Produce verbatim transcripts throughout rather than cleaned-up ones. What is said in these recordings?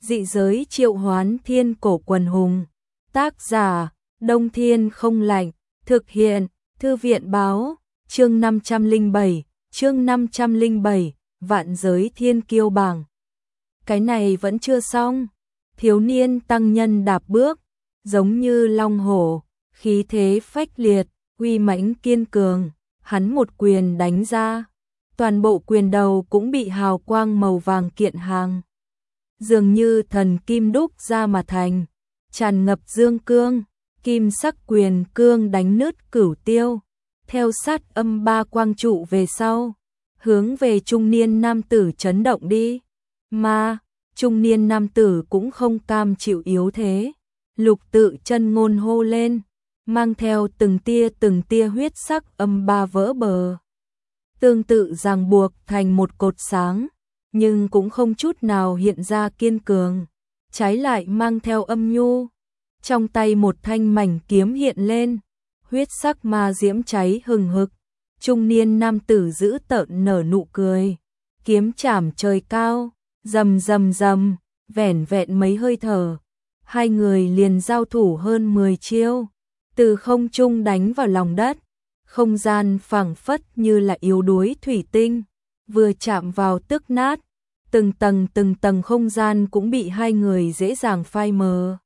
Dị giới triệu hoán thiên cổ quần hùng. Tác giả, Đông Thiên không lạnh. Thực hiện, Thư viện báo, chương năm trăm lẻ bảy, chương năm trăm lẻ bảy, vạn giới thiên kiêu bảng. Cái này vẫn chưa xong. Thiếu niên tăng nhân đạp bước, giống như long hổ, khí thế phách liệt, uy mãnh kiên cường, hắn một quyền đánh ra, toàn bộ quyền đầu cũng bị hào quang màu vàng kiện hàng. Dường như thần kim đúc ra mà thành, tràn ngập dương cương, kim sắc quyền cương đánh nứt cửu tiêu, theo sát âm ba quang trụ về sau, hướng về trung niên nam tử chấn động đi. Mà, trung niên nam tử cũng không cam chịu yếu thế, lục tự chân ngôn hô lên, mang theo từng tia từng tia huyết sắc âm ba vỡ bờ. Tương tự ràng buộc thành một cột sáng, nhưng cũng không chút nào hiện ra kiên cường, trái lại mang theo âm nhu. Trong tay một thanh mảnh kiếm hiện lên, huyết sắc ma diễm cháy hừng hực, trung niên nam tử giữ tợn nở nụ cười, kiếm chảm trời cao, rầm rầm rầm, vẻn vẹn mấy hơi thở, hai người liền giao thủ hơn mười chiêu, từ không trung đánh vào lòng đất, không gian phảng phất như là yếu đuối thủy tinh, vừa chạm vào tức nát, từng tầng từng tầng không gian cũng bị hai người dễ dàng phai mờ.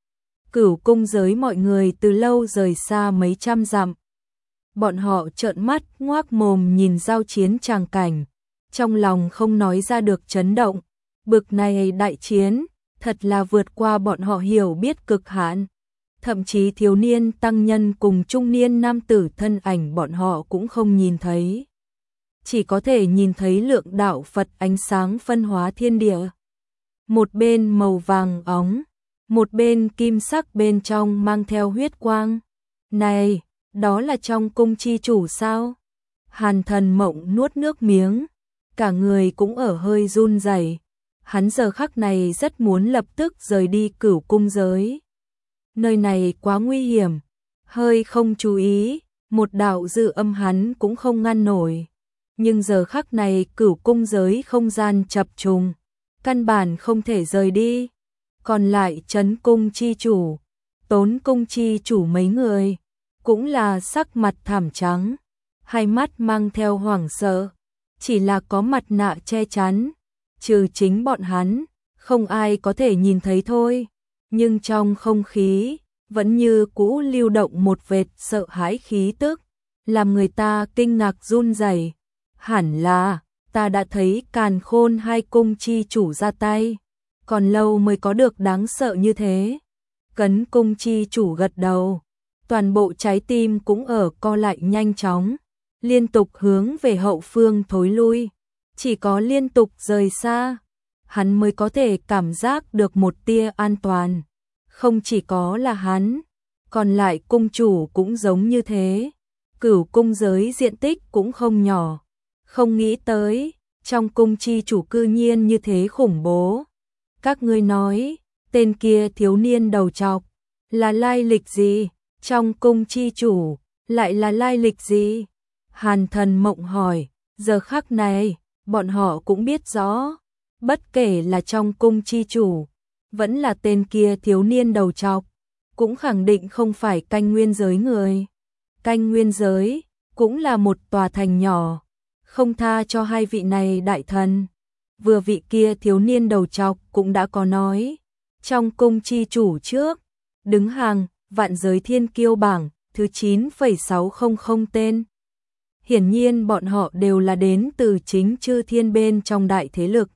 Cửu cung giới mọi người từ lâu rời xa mấy trăm dặm. Bọn họ trợn mắt ngoác mồm nhìn giao chiến tràng cảnh, trong lòng không nói ra được chấn động. Bực này đại chiến, thật là vượt qua bọn họ hiểu biết cực hạn. Thậm chí thiếu niên tăng nhân cùng trung niên nam tử thân ảnh bọn họ cũng không nhìn thấy. Chỉ có thể nhìn thấy lượng đạo Phật ánh sáng phân hóa thiên địa. Một bên màu vàng óng, một bên kim sắc bên trong mang theo huyết quang. Này, đó là trong cung chi chủ sao? Hàn Thần Mộng nuốt nước miếng, cả người cũng ở hơi run rẩy. Hắn giờ khắc này rất muốn lập tức rời đi cửu cung giới. Nơi này quá nguy hiểm, hơi không chú ý, một đạo dư âm hắn cũng không ngăn nổi. Nhưng giờ khắc này cửu cung giới không gian chập trùng, căn bản không thể rời đi. Còn lại Trấn cung chi chủ, Tốn cung chi chủ mấy người, cũng là sắc mặt thảm trắng, hai mắt mang theo hoảng sợ, chỉ là có mặt nạ che chắn, trừ chính bọn hắn, không ai có thể nhìn thấy thôi. Nhưng trong không khí, vẫn như cũ lưu động một vệt sợ hãi khí tức, làm người ta kinh ngạc run rẩy. Hẳn là, ta đã thấy Càn Khôn hai cung chi chủ ra tay, còn lâu mới có được đáng sợ như thế. Cấn cung chi chủ gật đầu, toàn bộ trái tim cũng ở co lại nhanh chóng, liên tục hướng về hậu phương thối lui, chỉ có liên tục rời xa, hắn mới có thể cảm giác được một tia an toàn. Không chỉ có là hắn, còn lại cung chủ cũng giống như thế. Cửu cung giới diện tích cũng không nhỏ, không nghĩ tới, trong cung chi chủ cư nhiên như thế khủng bố. Các ngươi nói, tên kia thiếu niên đầu trọc, là lai lịch gì? Trong cung chi chủ, lại là lai lịch gì? Hàn Thần Mộng hỏi, giờ khắc này, bọn họ cũng biết rõ, bất kể là trong cung chi chủ, vẫn là tên kia thiếu niên đầu trọc, cũng khẳng định không phải canh nguyên giới người. Canh nguyên giới, cũng là một tòa thành nhỏ, không tha cho hai vị này đại thần. Vừa vị kia thiếu niên đầu trọc cũng đã có nói, trong cung chi chủ trước, đứng hàng, vạn giới thiên kiêu bảng, thứ chín phẩy sáu không không tên. Hiển nhiên bọn họ đều là đến từ chính chư thiên bên trong đại thế lực.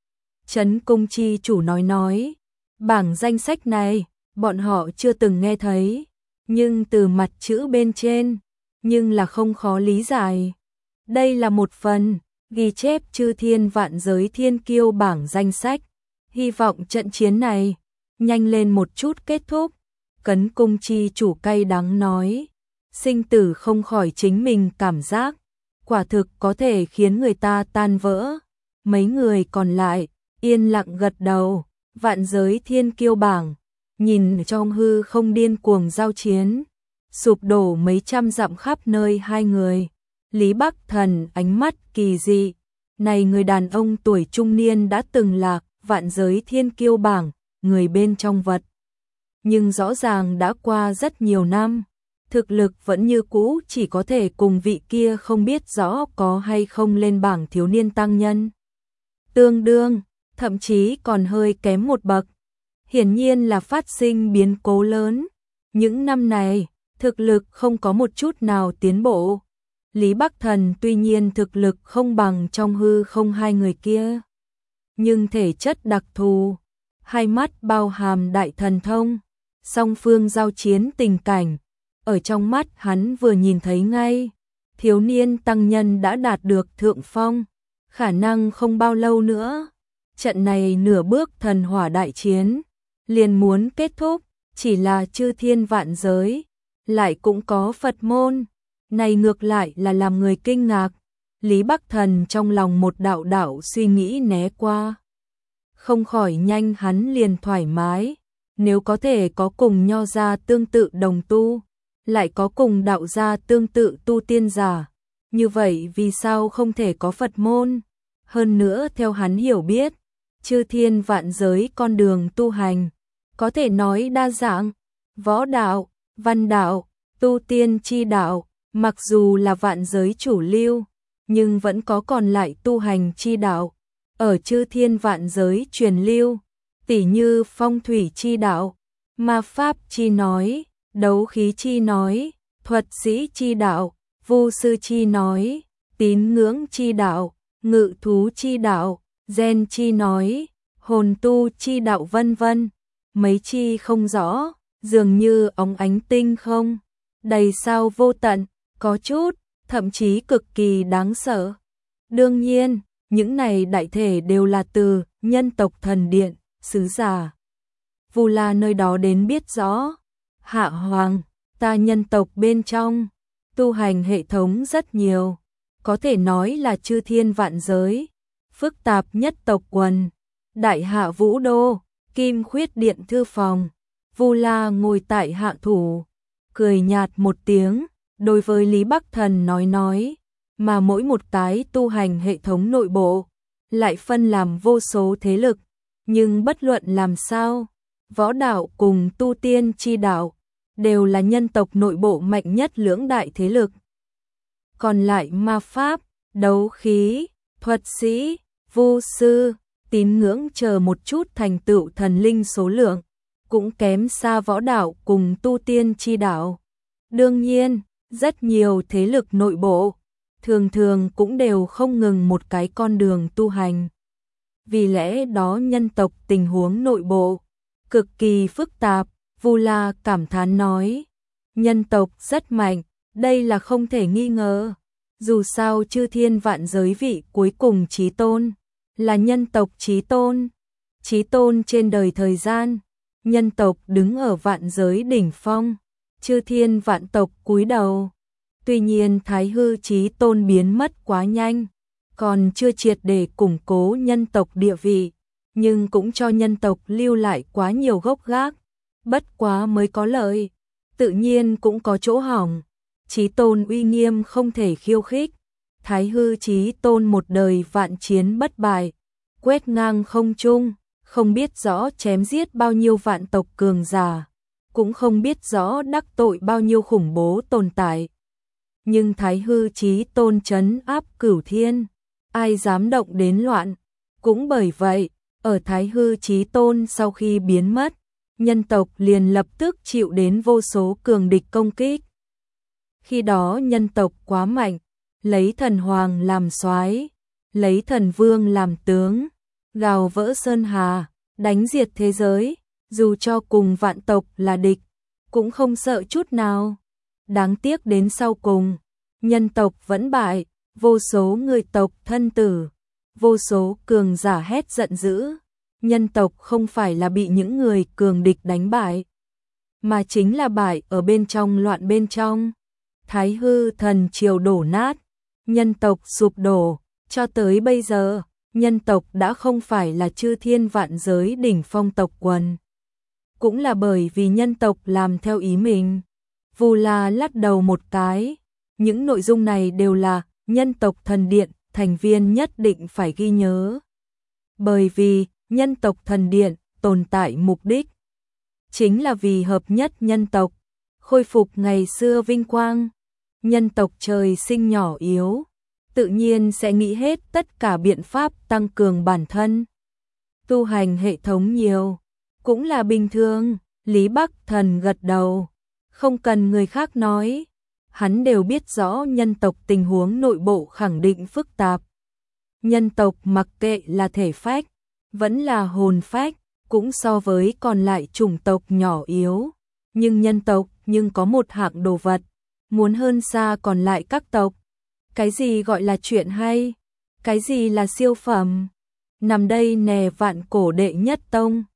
Trấn cung chi chủ nói nói, bảng danh sách này, bọn họ chưa từng nghe thấy, nhưng từ mặt chữ bên trên, nhưng là không khó lý giải. Đây là một phần, ghi chép chư thiên vạn giới thiên kiêu bảng danh sách, hy vọng trận chiến này, nhanh lên một chút kết thúc. Cấn cung chi chủ cay đắng nói, sinh tử không khỏi chính mình cảm giác, quả thực có thể khiến người ta tan vỡ. Mấy người còn lại, yên lặng gật đầu, vạn giới thiên kiêu bảng, nhìn trong hư không điên cuồng giao chiến, sụp đổ mấy trăm dặm khắp nơi hai người. Lý Bắc Thần ánh mắt kỳ dị, này người đàn ông tuổi trung niên đã từng lạc vạn giới thiên kiêu bảng, người bên trong vật. Nhưng rõ ràng đã qua rất nhiều năm, thực lực vẫn như cũ, chỉ có thể cùng vị kia không biết rõ có hay không lên bảng thiếu niên tăng nhân. Tương đương, thậm chí còn hơi kém một bậc. Hiển nhiên là phát sinh biến cố lớn. Những năm này, thực lực không có một chút nào tiến bộ. Lý Bắc Thần tuy nhiên thực lực không bằng trong hư không hai người kia, nhưng thể chất đặc thù, hai mắt bao hàm đại thần thông, song phương giao chiến tình cảnh, ở trong mắt hắn vừa nhìn thấy ngay, thiếu niên tăng nhân đã đạt được thượng phong, khả năng không bao lâu nữa, trận này nửa bước thần hỏa đại chiến liền muốn kết thúc, chỉ là chư thiên vạn giới, lại cũng có Phật môn, này ngược lại là làm người kinh ngạc. Lý Bắc Thần trong lòng một đạo đạo suy nghĩ né qua, không khỏi nhanh hắn liền thoải mái, nếu có thể có cùng nho gia tương tự đồng tu, lại có cùng đạo gia tương tự tu tiên giả, như vậy vì sao không thể có Phật môn? Hơn nữa theo hắn hiểu biết, chư thiên vạn giới con đường tu hành, có thể nói đa dạng, võ đạo, văn đạo, tu tiên chi đạo, mặc dù là vạn giới chủ lưu, nhưng vẫn có còn lại tu hành chi đạo, ở chư thiên vạn giới truyền lưu, tỉ như phong thủy chi đạo, ma pháp chi nói, đấu khí chi nói, thuật sĩ chi đạo, vu sư chi nói, tín ngưỡng chi đạo, ngự thú chi đạo, gen chi nói, hồn tu chi đạo vân vân, mấy chi không rõ, dường như óng ánh tinh không, đầy sao vô tận, có chút, thậm chí cực kỳ đáng sợ. Đương nhiên, những này đại thể đều là từ nhân tộc thần điện, sứ giả Vu La nơi đó đến biết rõ. Hạ Hoàng, ta nhân tộc bên trong, tu hành hệ thống rất nhiều, có thể nói là chư thiên vạn giới, phức tạp nhất tộc quần. Đại hạ Vũ Đô, Kim Khuyết Điện thư phòng, Vu La ngồi tại hạ thủ, cười nhạt một tiếng, đối với Lý Bắc Thần nói nói, mà mỗi một cái tu hành hệ thống nội bộ, lại phân làm vô số thế lực, nhưng bất luận làm sao, võ đạo cùng tu tiên chi đạo, đều là nhân tộc nội bộ mạnh nhất lưỡng đại thế lực. Còn lại ma pháp, đấu khí, thuật sĩ, vu sư, tín ngưỡng chờ một chút thành tựu thần linh số lượng, cũng kém xa võ đạo cùng tu tiên chi đạo. Đương nhiên, rất nhiều thế lực nội bộ, thường thường cũng đều không ngừng một cái con đường tu hành. Vì lẽ đó nhân tộc tình huống nội bộ, cực kỳ phức tạp, Vu La cảm thán nói. Nhân tộc rất mạnh, đây là không thể nghi ngờ. Dù sao chư thiên vạn giới vị cuối cùng chí tôn, là nhân tộc chí tôn. Chí tôn trên đời thời gian, nhân tộc đứng ở vạn giới đỉnh phong, chư thiên vạn tộc cúi đầu. Tuy nhiên Thái Hư chí tôn biến mất quá nhanh, còn chưa triệt để củng cố nhân tộc địa vị, nhưng cũng cho nhân tộc lưu lại quá nhiều gốc gác, bất quá mới có lợi, tự nhiên cũng có chỗ hỏng. Chí tôn uy nghiêm không thể khiêu khích, Thái Hư chí tôn một đời vạn chiến bất bại, quét ngang không trung, không biết rõ chém giết bao nhiêu vạn tộc cường giả, cũng không biết rõ đắc tội bao nhiêu khủng bố tồn tại. Nhưng Thái Hư chí tôn trấn áp cửu thiên, ai dám động đến loạn. Cũng bởi vậy, ở Thái Hư chí tôn sau khi biến mất, nhân tộc liền lập tức chịu đến vô số cường địch công kích. Khi đó nhân tộc quá mạnh, lấy thần hoàng làm soái, lấy thần vương làm tướng, gào vỡ sơn hà, đánh diệt thế giới, dù cho cùng vạn tộc là địch, cũng không sợ chút nào. Đáng tiếc đến sau cùng, nhân tộc vẫn bại, vô số người tộc thân tử, vô số cường giả hét giận dữ. Nhân tộc không phải là bị những người cường địch đánh bại, mà chính là bại ở bên trong loạn bên trong. Thái Hư thần triều đổ nát, nhân tộc sụp đổ, cho tới bây giờ, nhân tộc đã không phải là chư thiên vạn giới đỉnh phong tộc quần. Cũng là bởi vì nhân tộc làm theo ý mình. Vu La lắc đầu một cái, những nội dung này đều là nhân tộc thần điện, thành viên nhất định phải ghi nhớ. Bởi vì, Nhân tộc thần điện tồn tại mục đích chính là vì hợp nhất nhân tộc, khôi phục ngày xưa vinh quang. Nhân tộc trời sinh nhỏ yếu, tự nhiên sẽ nghĩ hết tất cả biện pháp tăng cường bản thân. Tu hành hệ thống nhiều, cũng là bình thường. Lý Bắc Thần gật đầu, không cần người khác nói, hắn đều biết rõ nhân tộc tình huống nội bộ khẳng định phức tạp. Nhân tộc mặc kệ là thể phách, vẫn là hồn phách, cũng so với còn lại chủng tộc nhỏ yếu. Nhưng nhân tộc nhưng có một hạng đồ vật, muốn hơn xa còn lại các tộc. Cái gì gọi là chuyện hay? Cái gì là siêu phẩm? Nằm đây nè vạn cổ đệ nhất tông.